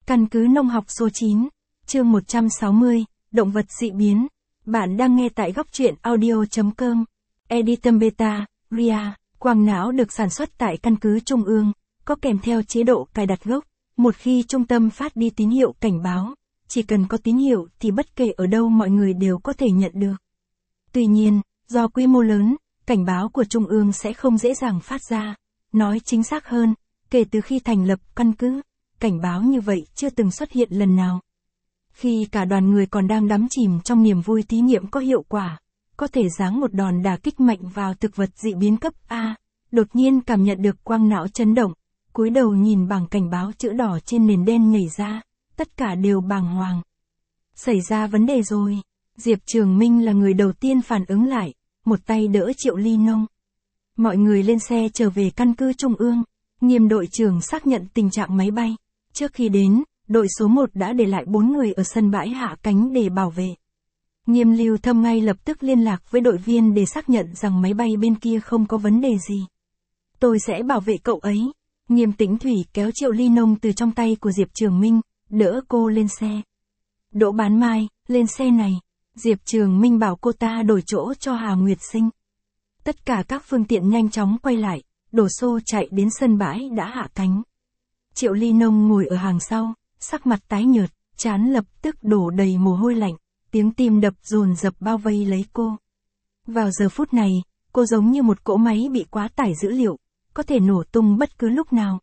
Căn cứ nông học số 9, chương 160, động vật dị biến. Bạn đang nghe tại góc truyện audio.com. Editum Beta, RIA, quang não được sản xuất tại căn cứ Trung ương, có kèm theo chế độ cài đặt gốc. Một khi trung tâm phát đi tín hiệu cảnh báo, chỉ cần có tín hiệu thì bất kể ở đâu mọi người đều có thể nhận được. Tuy nhiên, do quy mô lớn, cảnh báo của Trung ương sẽ không dễ dàng phát ra. Nói chính xác hơn, kể từ khi thành lập căn cứ, cảnh báo như vậy chưa từng xuất hiện lần nào. Khi cả đoàn người còn đang đắm chìm trong niềm vui thí nghiệm có hiệu quả, có thể giáng một đòn đả kích mạnh vào thực vật dị biến cấp A, đột nhiên cảm nhận được quang não chấn động, cúi đầu nhìn bảng cảnh báo chữ đỏ trên nền đen nhảy ra, tất cả đều bàng hoàng. Xảy ra vấn đề rồi. Diệp Trường Minh là người đầu tiên phản ứng lại, một tay đỡ Triệu Ly Nông. Mọi người lên xe trở về căn cứ Trung ương, Nghiêm đội trưởng xác nhận tình trạng máy bay. Trước khi đến, đội số 1 đã để lại 4 người ở sân bãi hạ cánh để bảo vệ. Nghiêm Lưu Thâm ngay lập tức liên lạc với đội viên để xác nhận rằng máy bay bên kia không có vấn đề gì. Tôi sẽ bảo vệ cậu ấy. Nghiêm Tĩnh Thủy kéo Triệu Ly Nông từ trong tay của Diệp Trường Minh, đỡ cô lên xe. Đỗ Bán Mai, lên xe này. Diệp Trường Minh bảo cô ta đổi chỗ cho Hà Nguyệt Sinh. Tất cả các phương tiện nhanh chóng quay lại, đổ xô chạy đến sân bãi đã hạ cánh. Triệu Ly Nông ngồi ở hàng sau, sắc mặt tái nhợt, trán lập tức đổ đầy mồ hôi lạnh, tiếng tim đập dồn dập bao vây lấy cô. Vào giờ phút này, cô giống như một cỗ máy bị quá tải dữ liệu, có thể nổ tung bất cứ lúc nào.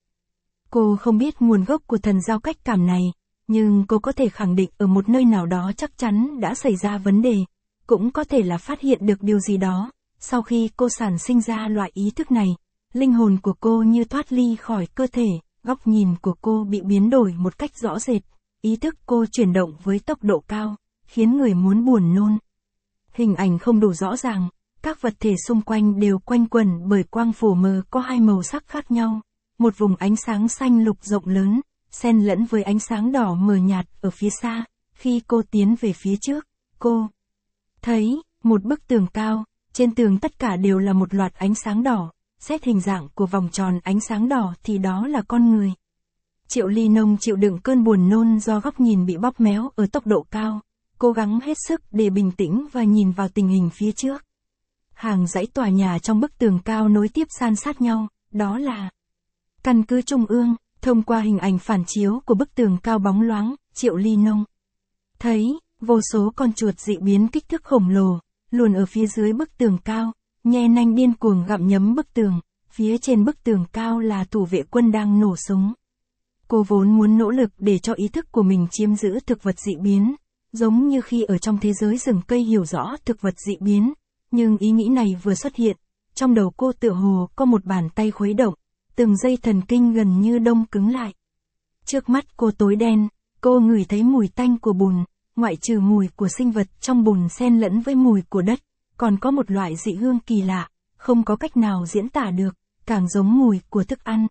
Cô không biết nguồn gốc của thần giao cách cảm này, nhưng cô có thể khẳng định ở một nơi nào đó chắc chắn đã xảy ra vấn đề, cũng có thể là phát hiện được điều gì đó. Sau khi cô sản sinh ra loại ý thức này, linh hồn của cô như thoát ly khỏi cơ thể, góc nhìn của cô bị biến đổi một cách rõ rệt, ý thức cô chuyển động với tốc độ cao, khiến người muốn buồn nôn. Hình ảnh không đủ rõ ràng, các vật thể xung quanh đều quanh quẩn bởi quang phổ mờ có hai màu sắc khác nhau, một vùng ánh sáng xanh lục rộng lớn, xen lẫn với ánh sáng đỏ mờ nhạt ở phía xa. Khi cô tiến về phía trước, cô thấy một bức tường cao, trên tường tất cả đều là một loạt ánh sáng đỏ, xét hình dạng của vòng tròn ánh sáng đỏ thì đó là con người. Triệu Ly Nông chịu đựng cơn buồn nôn do góc nhìn bị bóp méo ở tốc độ cao, cố gắng hết sức để bình tĩnh và nhìn vào tình hình phía trước. Hàng dãy tòa nhà trong bức tường cao nối tiếp san sát nhau, đó là căn cứ Trung ương. Thông qua hình ảnh phản chiếu của bức tường cao bóng loáng, Triệu Ly Nông thấy vô số con chuột dị biến kích thước khổng lồ, luồn ở phía dưới bức tường cao, nhe nanh điên cuồng gặm nhấm bức tường. Phía trên bức tường cao là thủ vệ quân đang nổ súng. Cô vốn muốn nỗ lực để cho ý thức của mình chiếm giữ thực vật dị biến, giống như khi ở trong thế giới rừng cây hiểu rõ thực vật dị biến, nhưng ý nghĩ này vừa xuất hiện, trong đầu cô tựa hồ có một bàn tay khuấy động, từng dây thần kinh gần như đông cứng lại. Trước mắt cô tối đen, cô ngửi thấy mùi tanh của bùn, ngoại trừ mùi của sinh vật trong bùn xen lẫn với mùi của đất, còn có một loại dị hương kỳ lạ, không có cách nào diễn tả được, càng giống mùi của thức ăn.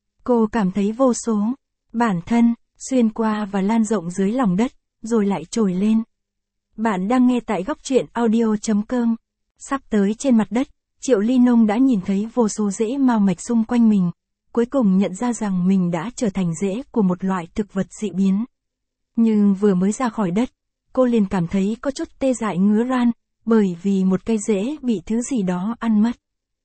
Cô cảm thấy vô số bản thân xuyên qua và lan rộng dưới lòng đất, rồi lại trồi lên. Bạn đang nghe tại góc truyện audio.com. Sắp tới trên mặt đất, Triệu Ly Nông đã nhìn thấy vô số rễ mao mạch xung quanh mình, cuối cùng nhận ra rằng mình đã trở thành rễ của một loại thực vật dị biến. Nhưng vừa mới ra khỏi đất, cô liền cảm thấy có chút tê dại ngứa ran, bởi vì một cây rễ bị thứ gì đó ăn mất.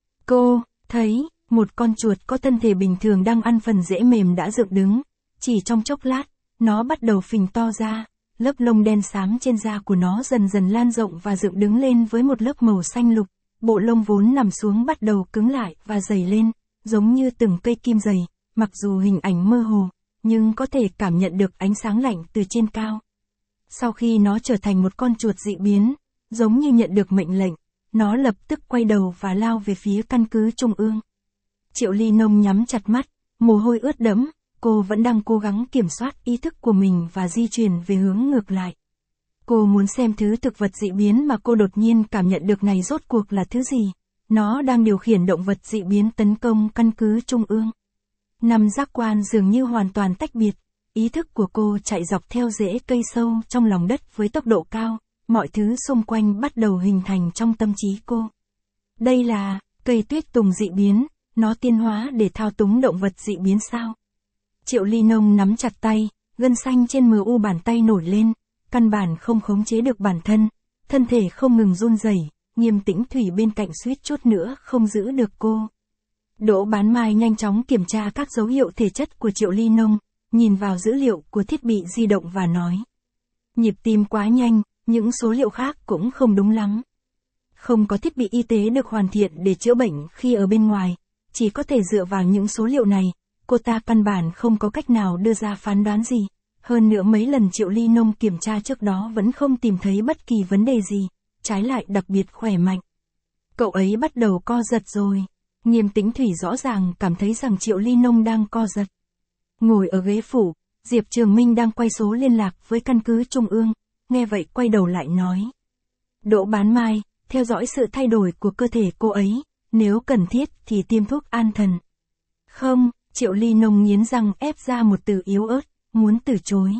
Cô thấy một con chuột có thân thể bình thường đang ăn phần rễ mềm đã dựng đứng, chỉ trong chốc lát, nó bắt đầu phình to ra, lớp lông đen xám trên da của nó dần dần lan rộng và dựng đứng lên với một lớp màu xanh lục. Bộ lông vốn nằm xuống bắt đầu cứng lại và dày lên, giống như từng cây kim dày, mặc dù hình ảnh mơ hồ, nhưng có thể cảm nhận được ánh sáng lạnh từ trên cao. Sau khi nó trở thành một con chuột dị biến, giống như nhận được mệnh lệnh, nó lập tức quay đầu và lao về phía căn cứ Trung ương. Triệu Ly Nông nhắm chặt mắt, mồ hôi ướt đẫm, cô vẫn đang cố gắng kiểm soát ý thức của mình và di chuyển về hướng ngược lại. Cô muốn xem thứ thực vật dị biến mà cô đột nhiên cảm nhận được này rốt cuộc là thứ gì. Nó đang điều khiển động vật dị biến tấn công căn cứ Trung ương. Năm giác quan dường như hoàn toàn tách biệt. Ý thức của cô chạy dọc theo rễ cây sâu trong lòng đất với tốc độ cao. Mọi thứ xung quanh bắt đầu hình thành trong tâm trí cô. Đây là cây tuyết tùng dị biến. Nó tiến hóa để thao túng động vật dị biến sao? Triệu Ly Nông nắm chặt tay, gân xanh trên MU bàn tay nổi lên, căn bản không khống chế được bản thân, thân thể không ngừng run rẩy, Nghiêm Tĩnh Thủy bên cạnh suýt chút nữa không giữ được cô. Đỗ Bán Mai nhanh chóng kiểm tra các dấu hiệu thể chất của Triệu Ly Nông, nhìn vào dữ liệu của thiết bị di động và nói. Nhịp tim quá nhanh, những số liệu khác cũng không đúng lắm. Không có thiết bị y tế được hoàn thiện để chữa bệnh khi ở bên ngoài, chỉ có thể dựa vào những số liệu này, cô ta căn bản không có cách nào đưa ra phán đoán gì. Hơn nữa mấy lần Triệu Ly Nông kiểm tra trước đó vẫn không tìm thấy bất kỳ vấn đề gì, trái lại đặc biệt khỏe mạnh. Cậu ấy bắt đầu co giật rồi. Nghiêm Tĩnh Thủy rõ ràng cảm thấy rằng Triệu Ly Nông đang co giật. Ngồi ở ghế phủ, Diệp Trường Minh đang quay số liên lạc với căn cứ Trung ương, nghe vậy quay đầu lại nói. Đỗ Bán Mai, theo dõi sự thay đổi của cơ thể cô ấy, nếu cần thiết thì tiêm thuốc an thần. Không, Triệu Ly Nông nghiến răng ép ra một từ yếu ớt, muốn từ chối.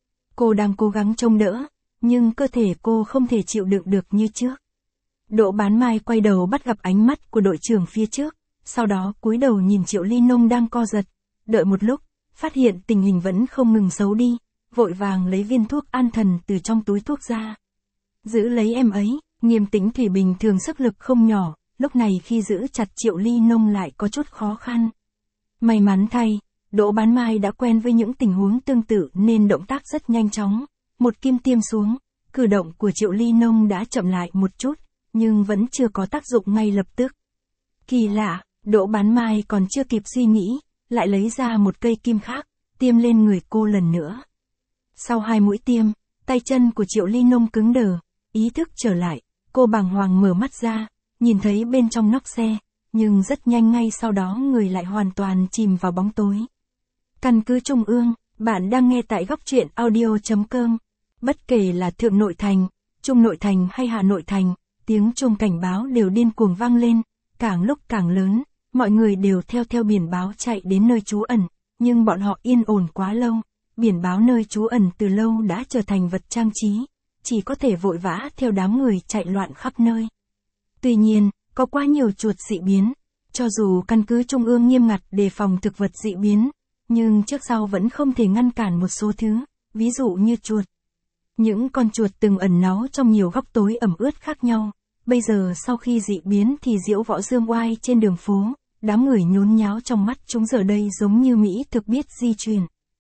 Cô đang cố gắng trông đỡ, nhưng cơ thể cô không thể chịu đựng được như trước. Đỗ Bán Mai quay đầu bắt gặp ánh mắt của đội trưởng phía trước, sau đó cúi đầu nhìn Triệu Ly Nông đang co giật, đợi một lúc, phát hiện tình hình vẫn không ngừng xấu đi, vội vàng lấy viên thuốc an thần từ trong túi thuốc ra. Giữ lấy em ấy, Nghiêm Tĩnh Thủy bình thường sức lực không nhỏ, lúc này khi giữ chặt Triệu Ly Nông lại có chút khó khăn. May mắn thay, Đỗ Bán Mai đã quen với những tình huống tương tự nên động tác rất nhanh chóng, một kim tiêm xuống, cử động của Triệu Ly Nông đã chậm lại một chút, nhưng vẫn chưa có tác dụng ngay lập tức. Kỳ lạ, Đỗ Bán Mai còn chưa kịp suy nghĩ, lại lấy ra một cây kim khác, tiêm lên người cô lần nữa. Sau 2 mũi tiêm, tay chân của Triệu Ly Nông cứng đờ, ý thức trở lại, cô bàng hoàng mở mắt ra, nhìn thấy bên trong nóc xe, nhưng rất nhanh ngay sau đó người lại hoàn toàn chìm vào bóng tối. Căn cứ Trung ương, bạn đang nghe tại góc truyện audio.com. Bất kể là Thượng Nội Thành, Trung Nội Thành hay Hạ Nội Thành, tiếng chuông cảnh báo đều điên cuồng vang lên, càng lúc càng lớn, mọi người đều theo biển báo chạy đến nơi trú ẩn, nhưng bọn họ yên ổn quá lâu, biển báo nơi trú ẩn từ lâu đã trở thành vật trang trí, chỉ có thể vội vã theo đám người chạy loạn khắp nơi. Tuy nhiên, có quá nhiều chuột dị biến, cho dù căn cứ Trung ương nghiêm ngặt đề phòng thực vật dị biến, nhưng trước sau vẫn không thể ngăn cản một số thứ, ví dụ như chuột. Những con chuột từng ẩn náu trong nhiều góc tối ẩm ướt khác nhau, bây giờ sau khi dị biến thì diễu võ dương oai trên đường phố, đám người nhốn nháo trong mắt chúng giờ đây giống như Mỹ thực biết di chuyển.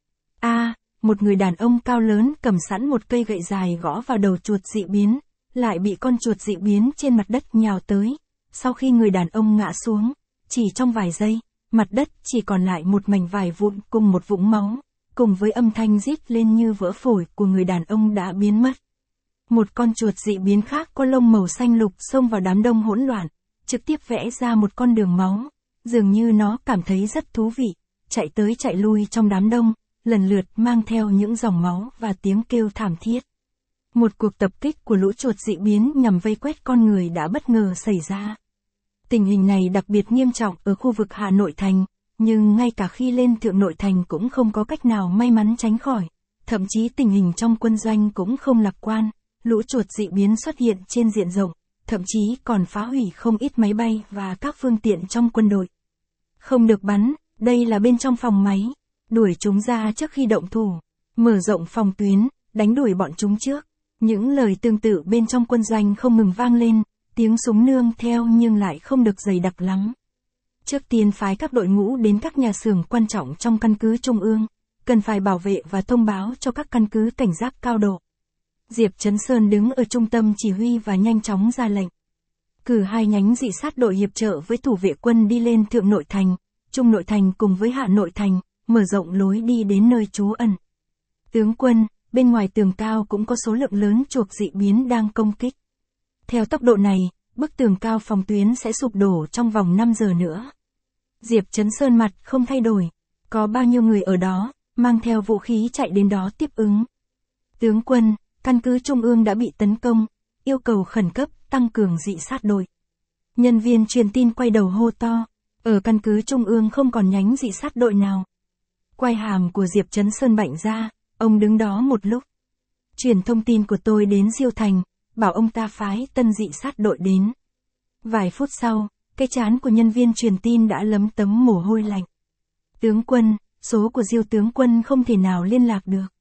Một người đàn ông cao lớn cầm sẵn một cây gậy dài gõ vào đầu chuột dị biến, lại bị con chuột dị biến trên mặt đất nhào tới. Sau khi người đàn ông ngã xuống, chỉ trong vài giây, mặt đất chỉ còn lại một mảnh vải vụn cùng một vũng máu, cùng với âm thanh rít lên như vỡ phổi của người đàn ông đã biến mất. Một con chuột dị biến khác có lông màu xanh lục xông vào đám đông hỗn loạn, trực tiếp vẽ ra một con đường máu, dường như nó cảm thấy rất thú vị, chạy tới chạy lui trong đám đông, lần lượt mang theo những dòng máu và tiếng kêu thảm thiết. Một cuộc tập kích của lũ chuột dị biến nhằm vây quét con người đã bất ngờ xảy ra. Tình hình này đặc biệt nghiêm trọng ở khu vực Hà Nội Thành, nhưng ngay cả khi lên Thượng Nội Thành cũng không có cách nào may mắn tránh khỏi. Thậm chí tình hình trong quân doanh cũng không lạc quan, lũ chuột dị biến xuất hiện trên diện rộng, thậm chí còn phá hủy không ít máy bay và các phương tiện trong quân đội. Không được bắn, đây là bên trong phòng máy, đuổi chúng ra trước khi động thủ, mở rộng phòng tuyến, đánh đuổi bọn chúng trước. Những lời tương tự bên trong quân doanh không ngừng vang lên, tiếng súng nương theo nhưng lại không được dày đặc lắm. Trước tiên phái các đội ngũ đến các nhà xưởng quan trọng trong căn cứ Trung ương, cần phải bảo vệ và thông báo cho các căn cứ cảnh giác cao độ. Diệp Chấn Sơn đứng ở trung tâm chỉ huy và nhanh chóng ra lệnh. Cử 2 nhánh dị sát đội hiệp trợ với thủ vệ quân đi lên Thượng Nội Thành, Trung Nội Thành cùng với Hạ Nội Thành, mở rộng lối đi đến nơi trú ẩn. Tướng quân, bên ngoài tường cao cũng có số lượng lớn chuột dị biến đang công kích. Theo tốc độ này, bức tường cao phòng tuyến sẽ sụp đổ trong vòng 5 giờ nữa. Diệp Chấn Sơn mặt không thay đổi. Có bao nhiêu người ở đó, mang theo vũ khí chạy đến đó tiếp ứng. Tướng quân, căn cứ Trung ương đã bị tấn công, yêu cầu khẩn cấp tăng cường dị sát đội. Nhân viên truyền tin quay đầu hô to, ở căn cứ Trung ương không còn nhánh dị sát đội nào. Quai hàm của Diệp Chấn Sơn bạnh ra, ông đứng đó một lúc. Truyền thông tin của tôi đến Diêu Thành, bảo ông ta phái tân dị sát đội đến. Vài phút sau, cái trán của nhân viên truyền tin đã lấm tấm mồ hôi lạnh. Tướng quân, số của Diêu tướng quân không thể nào liên lạc được.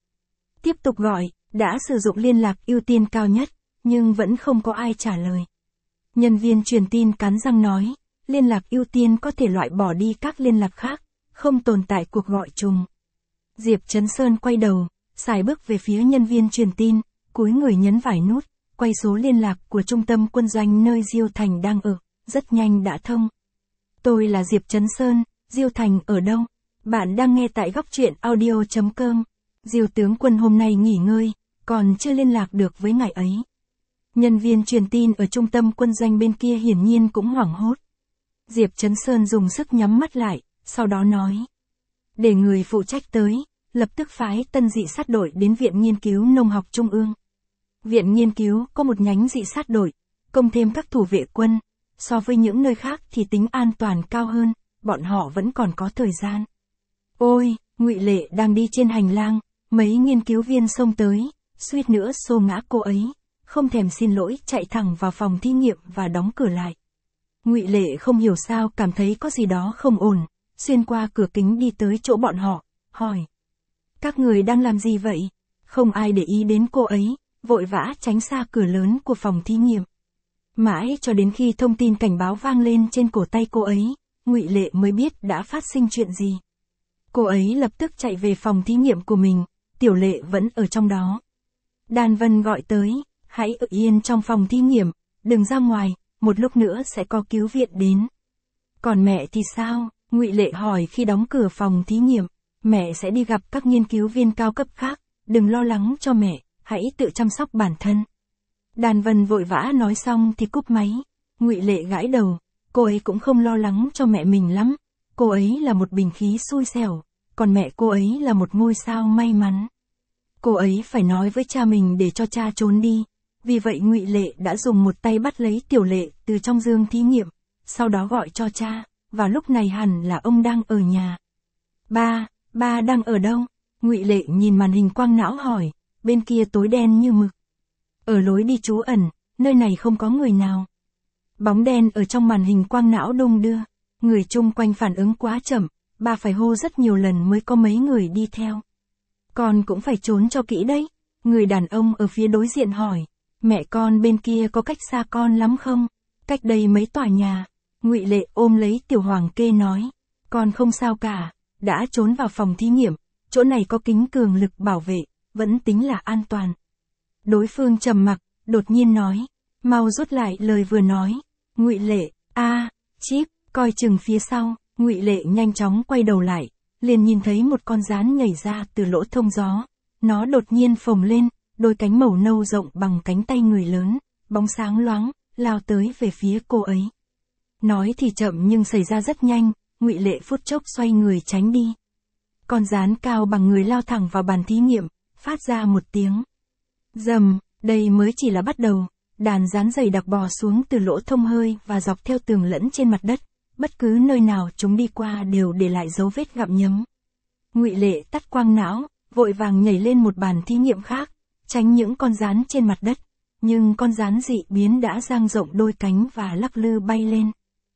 Tiếp tục gọi, đã sử dụng liên lạc ưu tiên cao nhất, nhưng vẫn không có ai trả lời. Nhân viên truyền tin cắn răng nói, liên lạc ưu tiên có thể loại bỏ đi các liên lạc khác, không tồn tại cuộc gọi trùng. Diệp Chấn Sơn quay đầu, sải bước về phía nhân viên truyền tin, cúi người nhấn vài nút, quay số liên lạc của trung tâm quân doanh nơi Diêu Thành đang ở, rất nhanh đã thông. Tôi là Diệp Chấn Sơn, Diêu Thành ở đâu? Bạn đang nghe tại góc truyện audio.com. Diêu tướng quân hôm nay nghỉ ngơi, còn chưa liên lạc được với ngài ấy. Nhân viên truyền tin ở trung tâm quân doanh bên kia hiển nhiên cũng hoảng hốt. Diệp Chấn Sơn dùng sức nhắm mắt lại, sau đó nói. Để người phụ trách tới, lập tức phái tân dị sát đội đến Viện Nghiên cứu Nông học Trung ương. Viện Nghiên cứu có một nhánh dị sát đội, cộng thêm các thủ vệ quân. So với những nơi khác thì tính an toàn cao hơn, bọn họ vẫn còn có thời gian. Ôi, Ngụy Lệ đang đi trên hành lang, mấy nghiên cứu viên xông tới, suýt nữa xô ngã cô ấy, không thèm xin lỗi chạy thẳng vào phòng thí nghiệm và đóng cửa lại. Ngụy Lệ không hiểu sao cảm thấy có gì đó không ổn, xuyên qua cửa kính đi tới chỗ bọn họ, hỏi. Các người đang làm gì vậy? Không ai để ý đến cô ấy, vội vã tránh xa cửa lớn của phòng thí nghiệm. Mãi cho đến khi thông tin cảnh báo vang lên trên cổ tay cô ấy, Ngụy Lệ mới biết đã phát sinh chuyện gì. Cô ấy lập tức chạy về phòng thí nghiệm của mình, Tiểu Lệ vẫn ở trong đó. Đan Vân gọi tới, hãy ở yên trong phòng thí nghiệm, đừng ra ngoài, một lúc nữa sẽ có cứu viện đến. Còn mẹ thì sao? Ngụy Lệ hỏi khi đóng cửa phòng thí nghiệm. Mẹ sẽ đi gặp các nghiên cứu viên cao cấp khác, đừng lo lắng cho mẹ, hãy tự chăm sóc bản thân. Đan Vân vội vã nói xong thì cúp máy. Ngụy Lệ gãi đầu, cô ấy cũng không lo lắng cho mẹ mình lắm. Cô ấy là một bình khí xui xẻo, còn mẹ cô ấy là một ngôi sao may mắn. Cô ấy phải nói với cha mình để cho cha trốn đi. Vì vậy Ngụy Lệ đã dùng một tay bắt lấy Tiểu Lệ từ trong giường thí nghiệm, sau đó gọi cho cha, và lúc này hẳn là ông đang ở nhà. Ba đang ở đâu? Ngụy Lệ nhìn màn hình quang não hỏi, bên kia tối đen như mực. Ở lối đi trú ẩn, nơi này không có người nào. Bóng đen ở trong màn hình quang não đung đưa, người chung quanh phản ứng quá chậm, bà phải hô rất nhiều lần mới có mấy người đi theo. Con cũng phải trốn cho kỹ đấy. Người đàn ông ở phía đối diện hỏi, mẹ con bên kia có cách xa con lắm không? Cách đây mấy tòa nhà. Ngụy Lệ ôm lấy Tiểu Hoàng Kê nói, con không sao cả, đã trốn vào phòng thí nghiệm, chỗ này có kính cường lực bảo vệ, vẫn tính là an toàn. Đối phương trầm mặc, đột nhiên nói, mau rút lại lời vừa nói. Ngụy Lệ, Chip, coi chừng phía sau. Ngụy Lệ nhanh chóng quay đầu lại, liền nhìn thấy một con gián nhảy ra từ lỗ thông gió. Nó đột nhiên phồng lên, đôi cánh màu nâu rộng bằng cánh tay người lớn, bóng sáng loáng, lao tới về phía cô ấy. Nói thì chậm nhưng xảy ra rất nhanh, Ngụy Lệ phút chốc xoay người tránh đi. Con gián cao bằng người lao thẳng vào bàn thí nghiệm, phát ra một tiếng rầm. Đây mới chỉ là bắt đầu, đàn gián dày đặc bò xuống từ lỗ thông hơi và dọc theo tường lẫn trên mặt đất, bất cứ nơi nào chúng đi qua đều để lại dấu vết gặm nhấm. Ngụy Lệ tắt quang não, vội vàng nhảy lên một bàn thí nghiệm khác, tránh những con gián trên mặt đất, nhưng con gián dị biến đã dang rộng đôi cánh và lắc lư bay lên.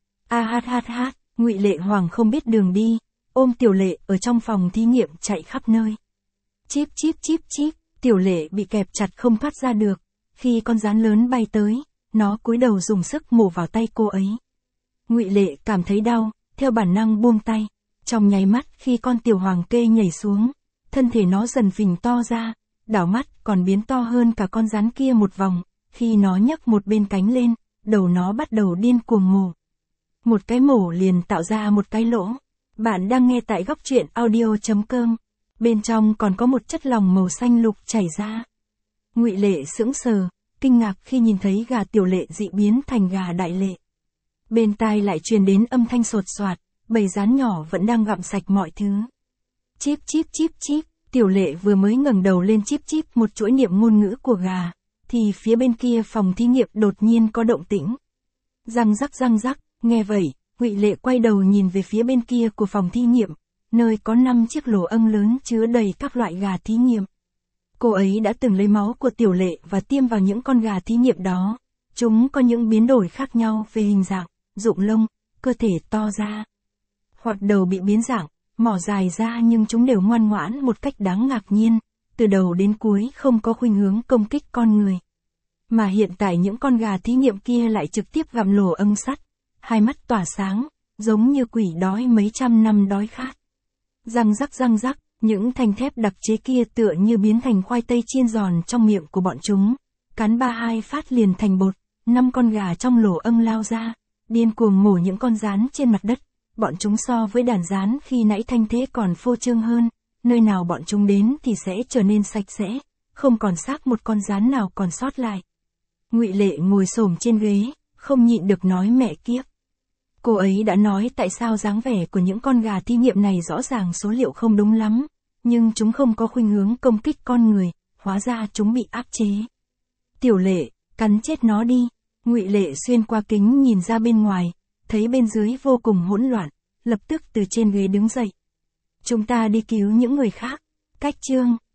Ngụy Lệ hoảng không biết đường đi, ôm Tiểu Lệ ở trong phòng thí nghiệm chạy khắp nơi. Chip, Tiểu Lệ bị kẹp chặt không thoát ra được. Khi con gián lớn bay tới, nó cúi đầu dùng sức mổ vào tay cô ấy. Ngụy Lệ cảm thấy đau, theo bản năng buông tay. Trong nháy mắt khi con Tiểu Hoàng Kê nhảy xuống, thân thể nó dần phình to ra, đảo mắt còn biến to hơn cả con gián kia một vòng. Khi nó nhấc một bên cánh lên, đầu nó bắt đầu điên cuồng mổ. Một cái mổ liền tạo ra một cái lỗ. Bạn đang nghe tại góc truyện audio.com. Bên trong còn có một chất lỏng màu xanh lục chảy ra. Ngụy Lệ sững sờ, kinh ngạc khi nhìn thấy gà Tiểu Lệ dị biến thành gà Đại Lệ. Bên tai lại truyền đến âm thanh sột soạt, bầy gián nhỏ vẫn đang gặm sạch mọi thứ. Chip, Tiểu Lệ vừa mới ngẩng đầu lên chip một chuỗi niệm ngôn ngữ của gà, thì phía bên kia phòng thí nghiệm đột nhiên có động tĩnh. Răng rắc, nghe vậy, Ngụy Lệ quay đầu nhìn về phía bên kia của phòng thí nghiệm, nơi có 5 chiếc lỗ âng lớn chứa đầy các loại gà thí nghiệm. Cô ấy đã từng lấy máu của Tiểu Lệ và tiêm vào những con gà thí nghiệm đó. Chúng có những biến đổi khác nhau về hình dạng, rụng lông, cơ thể to ra, hoặc đầu bị biến dạng, mỏ dài ra, nhưng chúng đều ngoan ngoãn một cách đáng ngạc nhiên, từ đầu đến cuối không có khuynh hướng công kích con người. Mà hiện tại những con gà thí nghiệm kia lại trực tiếp gặm lỗ âng sắt, hai mắt tỏa sáng, giống như quỷ đói mấy trăm năm đói khát. Răng rắc, những thanh thép đặc chế kia tựa như biến thành khoai tây chiên giòn trong miệng của bọn chúng. Cắn 3-2 phát liền thành bột, 5 con gà trong lỗ âng lao ra, điên cuồng mổ những con rán trên mặt đất. Bọn chúng so với đàn rán khi nãy thanh thế còn phô trương hơn, nơi nào bọn chúng đến thì sẽ trở nên sạch sẽ, không còn xác một con rán nào còn sót lại. Ngụy Lệ ngồi xổm trên ghế, không nhịn được nói mẹ kiếp. Cô ấy đã nói tại sao dáng vẻ của những con gà thí nghiệm này rõ ràng số liệu không đúng lắm, nhưng chúng không có khuynh hướng công kích con người, hóa ra chúng bị áp chế. Tiểu Lệ, cắn chết nó đi. Ngụy Lệ xuyên qua kính nhìn ra bên ngoài, thấy bên dưới vô cùng hỗn loạn, lập tức từ trên ghế đứng dậy. Chúng ta đi cứu những người khác. Cách chương